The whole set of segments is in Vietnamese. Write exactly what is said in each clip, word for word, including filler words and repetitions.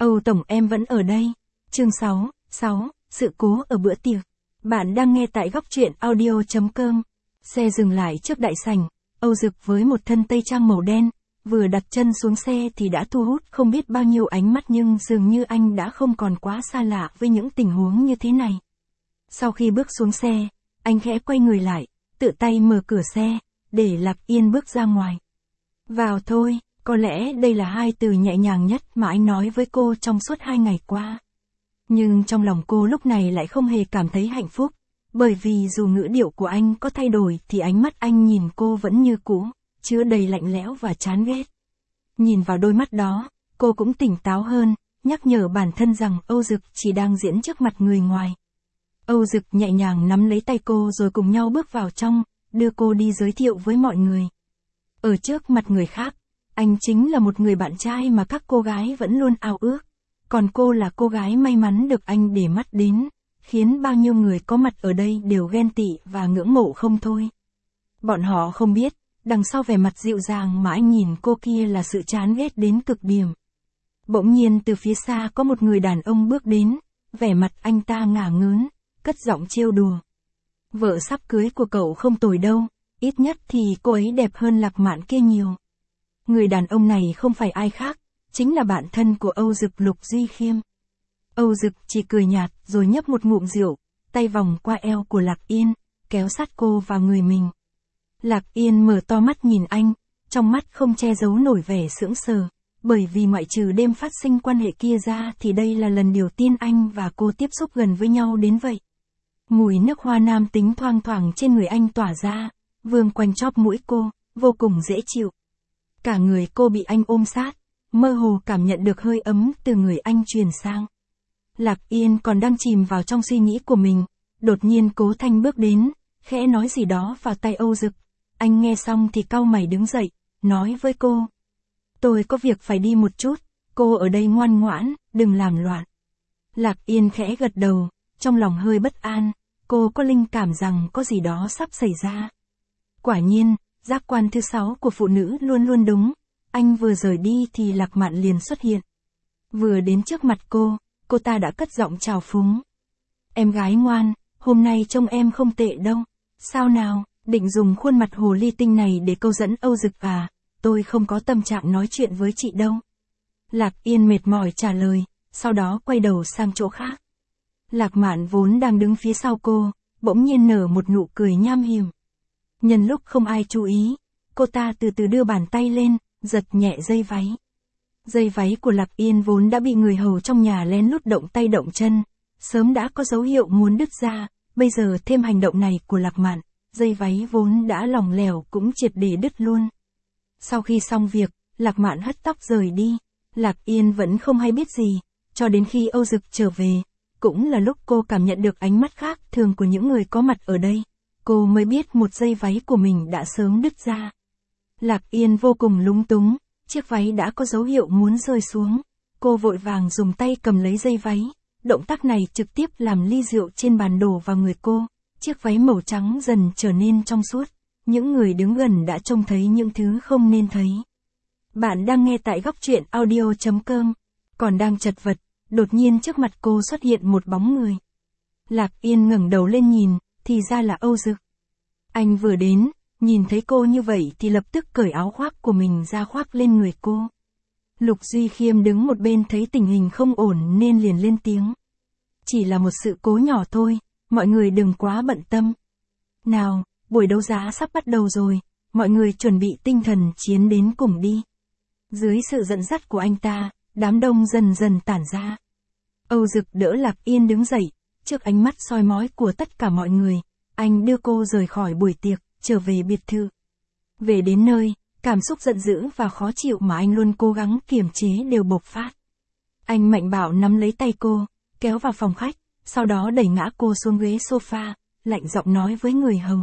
Âu Tổng em vẫn ở đây. Chương sáu, sáu, sự cố ở bữa tiệc. Bạn đang nghe tại góc truyện audio chấm com. Xe dừng lại trước đại sảnh, Âu Dực với một thân tây trang màu đen, vừa đặt chân xuống xe thì đã thu hút không biết bao nhiêu ánh mắt, nhưng dường như anh đã không còn quá xa lạ với những tình huống như thế này. Sau khi bước xuống xe, anh khẽ quay người lại, tự tay mở cửa xe, để Lạc Yên bước ra ngoài. Vào thôi, có lẽ đây là hai từ nhẹ nhàng nhất mà anh nói với cô trong suốt hai ngày qua. Nhưng trong lòng cô lúc này lại không hề cảm thấy hạnh phúc, bởi vì dù ngữ điệu của anh có thay đổi thì ánh mắt anh nhìn cô vẫn như cũ, chứa đầy lạnh lẽo và chán ghét. Nhìn vào đôi mắt đó, cô cũng tỉnh táo hơn, nhắc nhở bản thân rằng Âu Dực chỉ đang diễn trước mặt người ngoài. Âu Dực nhẹ nhàng nắm lấy tay cô rồi cùng nhau bước vào trong, đưa cô đi giới thiệu với mọi người. Ở trước mặt người khác, anh chính là một người bạn trai mà các cô gái vẫn luôn ao ước, còn cô là cô gái may mắn được anh để mắt đến, khiến bao nhiêu người có mặt ở đây đều ghen tị và ngưỡng mộ không thôi. Bọn họ không biết, đằng sau vẻ mặt dịu dàng mà anh nhìn cô kia là sự chán ghét đến cực điểm. Bỗng nhiên từ phía xa có một người đàn ông bước đến, vẻ mặt anh ta ngả ngớn, cất giọng trêu đùa. Vợ sắp cưới của cậu không tồi đâu, ít nhất thì cô ấy đẹp hơn Lạc Mạn kia nhiều. Người đàn ông này không phải ai khác, chính là bạn thân của Âu Dực, Lục Duy Khiêm. Âu Dực chỉ cười nhạt rồi nhấp một ngụm rượu, tay vòng qua eo của Lạc Yên, kéo sát cô vào người mình. Lạc Yên mở to mắt nhìn anh, trong mắt không che giấu nổi vẻ sững sờ, bởi vì ngoại trừ đêm phát sinh quan hệ kia ra thì đây là lần đầu tiên anh và cô tiếp xúc gần với nhau đến vậy. Mùi nước hoa nam tính thoang thoảng trên người anh tỏa ra, vương quanh chóp mũi cô, vô cùng dễ chịu. Cả người cô bị anh ôm sát, mơ hồ cảm nhận được hơi ấm từ người anh truyền sang. Lạc Yên còn đang chìm vào trong suy nghĩ của mình, đột nhiên Cố Thanh bước đến, khẽ nói gì đó vào tai Âu Dực. Anh nghe xong thì cau mày đứng dậy, nói với cô. Tôi có việc phải đi một chút, cô ở đây ngoan ngoãn, đừng làm loạn. Lạc Yên khẽ gật đầu, trong lòng hơi bất an, cô có linh cảm rằng có gì đó sắp xảy ra. Quả nhiên, giác quan thứ sáu của phụ nữ luôn luôn đúng, anh vừa rời đi thì Lạc Mạn liền xuất hiện. Vừa đến trước mặt cô, cô ta đã cất giọng chào phúng. Em gái ngoan, hôm nay trông em không tệ đâu. Sao nào, định dùng khuôn mặt hồ ly tinh này để câu dẫn Âu Dực à? Tôi không có tâm trạng nói chuyện với chị đâu. Lạc Yên mệt mỏi trả lời, sau đó quay đầu sang chỗ khác. Lạc Mạn vốn đang đứng phía sau cô, bỗng nhiên nở một nụ cười nham hiểm. Nhân lúc không ai chú ý, cô ta từ từ đưa bàn tay lên, giật nhẹ dây váy. Dây váy của Lạc Yên vốn đã bị người hầu trong nhà lén lút động tay động chân, sớm đã có dấu hiệu muốn đứt ra, bây giờ thêm hành động này của Lạc Mạn, dây váy vốn đã lỏng lẻo cũng triệt để đứt luôn. Sau khi xong việc, Lạc Mạn hất tóc rời đi, Lạc Yên vẫn không hay biết gì, cho đến khi Âu Dực trở về, cũng là lúc cô cảm nhận được ánh mắt khác thường của những người có mặt ở đây, cô mới biết một dây váy của mình đã sớm đứt ra. Lạc Yên vô cùng lúng túng, chiếc váy đã có dấu hiệu muốn rơi xuống, cô vội vàng dùng tay cầm lấy dây váy, động tác này trực tiếp làm ly rượu trên bàn đổ vào người cô, chiếc váy màu trắng dần trở nên trong suốt, những người đứng gần đã trông thấy những thứ không nên thấy. Bạn đang nghe tại góc truyện audio chấm com, còn đang chật vật, đột nhiên trước mặt cô xuất hiện một bóng người. Lạc Yên ngẩng đầu lên nhìn, thì ra là Âu Dực. Anh vừa đến, nhìn thấy cô như vậy thì lập tức cởi áo khoác của mình ra khoác lên người cô. Lục Duy Khiêm đứng một bên thấy tình hình không ổn nên liền lên tiếng. Chỉ là một sự cố nhỏ thôi, mọi người đừng quá bận tâm. Nào, buổi đấu giá sắp bắt đầu rồi, mọi người chuẩn bị tinh thần chiến đến cùng đi. Dưới sự dẫn dắt của anh ta, đám đông dần dần tản ra. Âu Dực đỡ Lạc Yên đứng dậy, trước ánh mắt soi mói của tất cả mọi người, anh đưa cô rời khỏi buổi tiệc, trở về biệt thự. Về đến nơi, cảm xúc giận dữ và khó chịu mà anh luôn cố gắng kiềm chế đều bộc phát. Anh mạnh bạo nắm lấy tay cô, kéo vào phòng khách, sau đó đẩy ngã cô xuống ghế sofa, lạnh giọng nói với người hầu.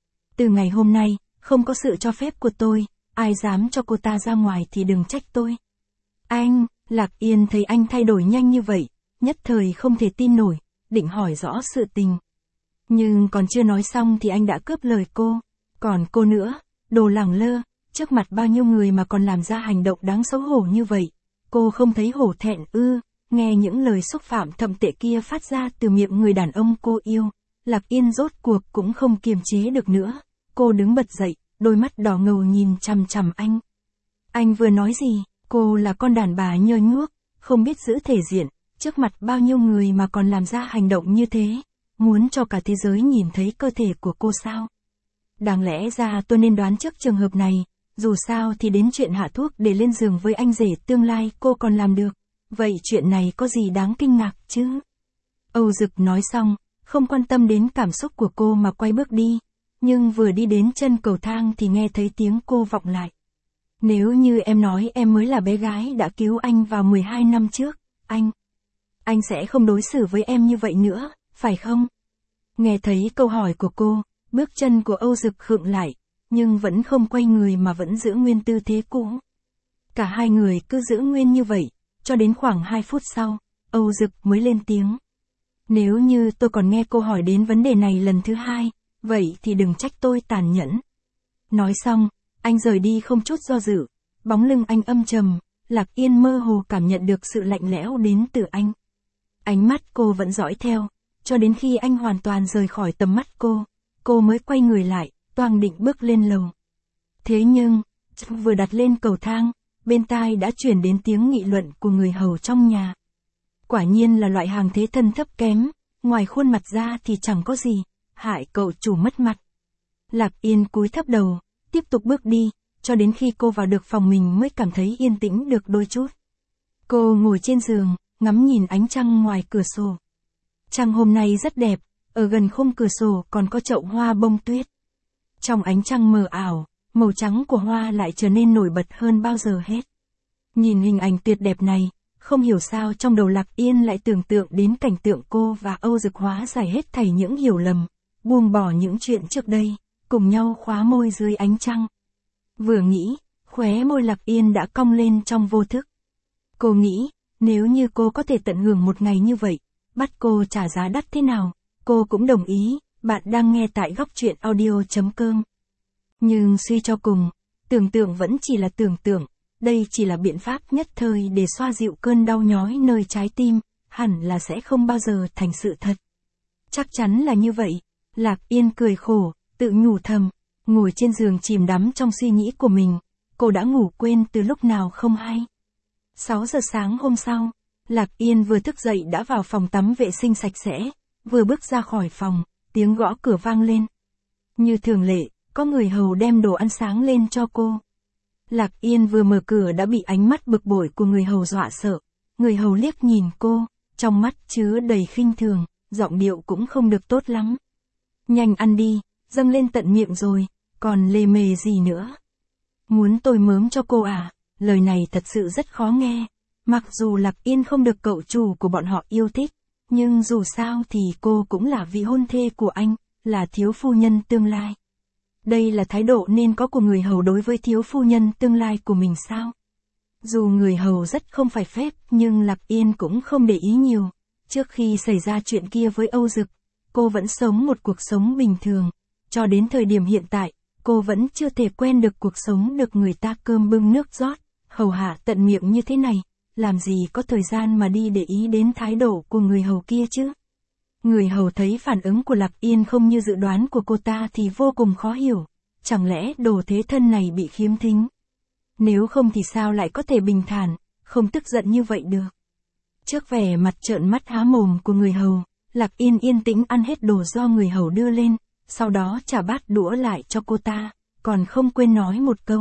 Từ ngày hôm nay, không có sự cho phép của tôi, ai dám cho cô ta ra ngoài thì đừng trách tôi. Anh, Lạc Yên thấy anh thay đổi nhanh như vậy, nhất thời không thể tin nổi, định hỏi rõ sự tình. Nhưng còn chưa nói xong thì anh đã cướp lời cô. Còn cô nữa, đồ lẳng lơ, trước mặt bao nhiêu người mà còn làm ra hành động đáng xấu hổ như vậy. Cô không thấy hổ thẹn ư? nghe những lời xúc phạm thậm tệ kia phát ra từ miệng người đàn ông cô yêu, Lạc Yên rốt cuộc cũng không kiềm chế được nữa. Cô đứng bật dậy, đôi mắt đỏ ngầu nhìn chằm chằm anh. Anh vừa nói gì? Cô là con đàn bà nhơ nhuốc, không biết giữ thể diện, trước mặt bao nhiêu người mà còn làm ra hành động như thế, muốn cho cả thế giới nhìn thấy cơ thể của cô sao? Đáng lẽ ra tôi nên đoán trước trường hợp này, dù sao thì đến chuyện hạ thuốc để lên giường với anh rể tương lai cô còn làm được, vậy chuyện này có gì đáng kinh ngạc chứ? Âu Dực nói xong, không quan tâm đến cảm xúc của cô mà quay bước đi, nhưng vừa đi đến chân cầu thang thì nghe thấy tiếng cô vọng lại. Nếu như em nói em mới là bé gái đã cứu anh vào mười hai năm trước, anh, anh sẽ không đối xử với em như vậy nữa, phải không? Nghe thấy câu hỏi của cô, bước chân của Âu Dực khựng lại, nhưng vẫn không quay người mà vẫn giữ nguyên tư thế cũ. Cả hai người cứ giữ nguyên như vậy, cho đến khoảng hai phút sau, Âu Dực mới lên tiếng. Nếu như tôi còn nghe cô hỏi đến vấn đề này lần thứ hai, vậy thì đừng trách tôi tàn nhẫn. Nói xong, anh rời đi không chút do dự, bóng lưng anh âm trầm, Lạc Yên mơ hồ cảm nhận được sự lạnh lẽo đến từ anh. Ánh mắt cô vẫn dõi theo, cho đến khi anh hoàn toàn rời khỏi tầm mắt cô, cô mới quay người lại, toang định bước lên lầu. Thế nhưng, vừa đặt lên cầu thang, bên tai đã chuyển đến tiếng nghị luận của người hầu trong nhà. Quả nhiên là loại hàng thế thân thấp kém, ngoài khuôn mặt ra thì chẳng có gì, hại cậu chủ mất mặt. Lạc Yên cúi thấp đầu, tiếp tục bước đi, cho đến khi cô vào được phòng mình mới cảm thấy yên tĩnh được đôi chút. Cô ngồi trên giường, ngắm nhìn ánh trăng ngoài cửa sổ. Trăng hôm nay rất đẹp, ở gần khung cửa sổ còn có chậu hoa bông tuyết. Trong ánh trăng mờ ảo, màu trắng của hoa lại trở nên nổi bật hơn bao giờ hết. Nhìn hình ảnh tuyệt đẹp này, không hiểu sao trong đầu Lạc Yên lại tưởng tượng đến cảnh tượng cô và Âu Dực hóa giải hết thảy những hiểu lầm, buông bỏ những chuyện trước đây, cùng nhau khóa môi dưới ánh trăng. Vừa nghĩ, khóe môi Lạc Yên đã cong lên trong vô thức. Cô nghĩ, nếu như cô có thể tận hưởng một ngày như vậy, bắt cô trả giá đắt thế nào, cô cũng đồng ý. Bạn đang nghe tại góc truyện audio chấm com. Nhưng suy cho cùng, tưởng tượng vẫn chỉ là tưởng tượng, đây chỉ là biện pháp nhất thời để xoa dịu cơn đau nhói nơi trái tim, hẳn là sẽ không bao giờ thành sự thật. Chắc chắn là như vậy, Lạc Yên cười khổ, tự nhủ thầm, ngồi trên giường chìm đắm trong suy nghĩ của mình, cô đã ngủ quên từ lúc nào không hay. sáu giờ sáng hôm sau, Lạc Yên vừa thức dậy đã vào phòng tắm vệ sinh sạch sẽ, vừa bước ra khỏi phòng, tiếng gõ cửa vang lên. Như thường lệ, có người hầu đem đồ ăn sáng lên cho cô. Lạc Yên vừa mở cửa đã bị ánh mắt bực bội của người hầu dọa sợ. Người hầu liếc nhìn cô, trong mắt chứa đầy khinh thường, giọng điệu cũng không được tốt lắm. Nhanh ăn đi, dâng lên tận miệng rồi, còn lề mề gì nữa. Muốn tôi mớm cho cô à? Lời này thật sự rất khó nghe. Mặc dù Lạc Yên không được cậu chủ của bọn họ yêu thích, nhưng dù sao thì cô cũng là vị hôn thê của anh, là thiếu phu nhân tương lai. Đây là thái độ nên có của người hầu đối với thiếu phu nhân tương lai của mình sao? Dù người hầu rất không phải phép, nhưng Lạc Yên cũng không để ý nhiều. Trước khi xảy ra chuyện kia với Âu Dực, cô vẫn sống một cuộc sống bình thường. Cho đến thời điểm hiện tại, cô vẫn chưa thể quen được cuộc sống được người ta cơm bưng nước rót, hầu hạ tận miệng như thế này. Làm gì có thời gian mà đi để ý đến thái độ của người hầu kia chứ? Người hầu thấy phản ứng của Lạc Yên không như dự đoán của cô ta thì vô cùng khó hiểu. Chẳng lẽ đồ thế thân này bị khiếm thính? Nếu không thì sao lại có thể bình thản, không tức giận như vậy được? Trước vẻ mặt trợn mắt há mồm của người hầu, Lạc Yên yên tĩnh ăn hết đồ do người hầu đưa lên, sau đó trả bát đũa lại cho cô ta, còn không quên nói một câu.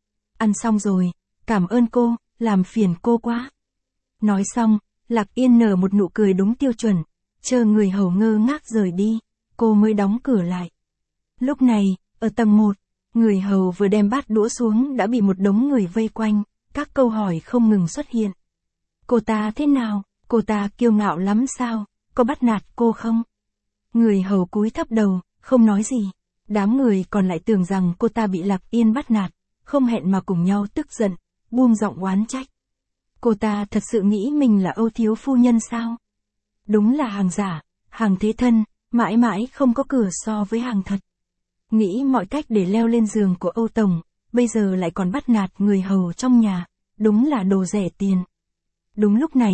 Ăn xong rồi, cảm ơn cô, làm phiền cô quá. Nói xong, Lạc Yên nở một nụ cười đúng tiêu chuẩn, chờ người hầu ngơ ngác rời đi, cô mới đóng cửa lại. Lúc này, ở tầng một, người hầu vừa đem bát đũa xuống đã bị một đống người vây quanh, các câu hỏi không ngừng xuất hiện. Cô ta thế nào? Cô ta kiêu ngạo lắm sao? Có bắt nạt cô không? Người hầu cúi thấp đầu, không nói gì. Đám người còn lại tưởng rằng cô ta bị Lạc Yên bắt nạt, không hẹn mà cùng nhau tức giận, buông giọng oán trách. Cô ta thật sự nghĩ mình là Âu thiếu phu nhân sao? Đúng là hàng giả, hàng thế thân, mãi mãi không có cửa so với hàng thật. Nghĩ mọi cách để leo lên giường của Âu Tổng, bây giờ lại còn bắt nạt người hầu trong nhà, đúng là đồ rẻ tiền. Đúng lúc này,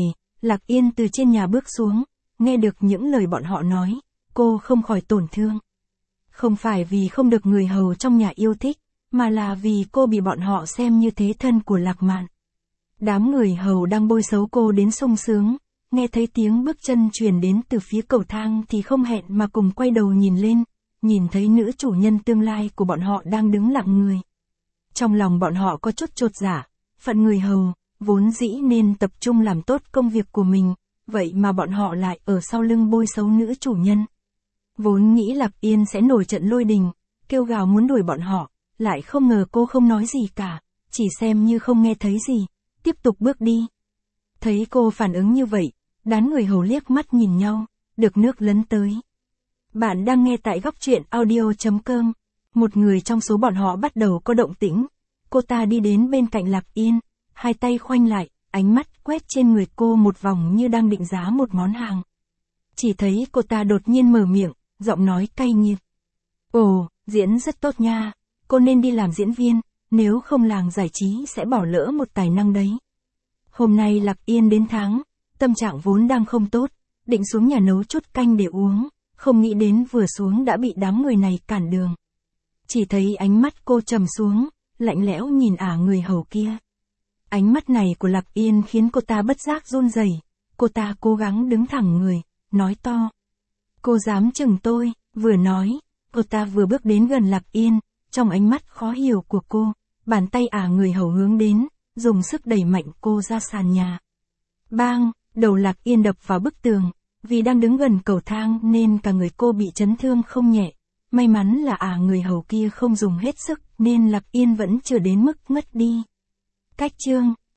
Lạc Yên từ trên nhà bước xuống, nghe được những lời bọn họ nói, cô không khỏi tổn thương. Không phải vì không được người hầu trong nhà yêu thích, mà là vì cô bị bọn họ xem như thế thân của Lạc Mạn. Đám người hầu đang bôi xấu cô đến sung sướng, nghe thấy tiếng bước chân truyền đến từ phía cầu thang thì không hẹn mà cùng quay đầu nhìn lên, nhìn thấy nữ chủ nhân tương lai của bọn họ đang đứng lặng người. Trong lòng bọn họ có chút chột dạ, phận người hầu, vốn dĩ nên tập trung làm tốt công việc của mình, vậy mà bọn họ lại ở sau lưng bôi xấu nữ chủ nhân. Vốn nghĩ Lạc Yên sẽ nổi trận lôi đình, kêu gào muốn đuổi bọn họ, lại không ngờ cô không nói gì cả, chỉ xem như không nghe thấy gì, tiếp tục bước đi. Thấy cô phản ứng như vậy, đám người hầu liếc mắt nhìn nhau, được nước lấn tới. Bạn đang nghe tại góc truyện audio chấm com. Một người trong số bọn họ bắt đầu có động tĩnh. Cô ta đi đến bên cạnh Lạc Yên, hai tay khoanh lại, ánh mắt quét trên người cô một vòng như đang định giá một món hàng. Chỉ thấy cô ta đột nhiên mở miệng, giọng nói cay nghiệt. Ồ, diễn rất tốt nha, cô nên đi làm diễn viên, nếu không làng giải trí sẽ bỏ lỡ một tài năng đấy. Hôm nay Lạc Yên đến tháng, tâm trạng vốn đang không tốt, định xuống nhà nấu chút canh để uống, không nghĩ đến vừa xuống đã bị đám người này cản đường. Chỉ thấy ánh mắt cô trầm xuống, lạnh lẽo nhìn ả người hầu kia. Ánh mắt này của Lạc Yên khiến cô ta bất giác run rẩy. Cô ta cố gắng đứng thẳng người, nói to. Cô dám chừng tôi, vừa nói, cô ta vừa bước đến gần Lạc Yên, trong ánh mắt khó hiểu của cô, bàn tay ả người hầu hướng đến, dùng sức đẩy mạnh cô ra sàn nhà. Bang, đầu Lạc Yên đập vào bức tường, vì đang đứng gần cầu thang nên cả người cô bị chấn thương không nhẹ. May mắn là ả người hầu kia không dùng hết sức nên Lạc Yên vẫn chưa đến mức ngất đi. Cách chương